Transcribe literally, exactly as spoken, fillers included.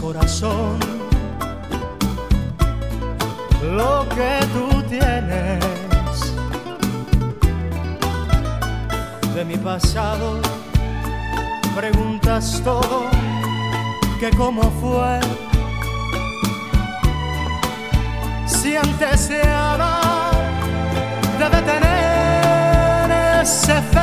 corazón lo que tú tienes. De mi pasado preguntas todo, que cómo fue. Si antes de amar debe tener ese fe.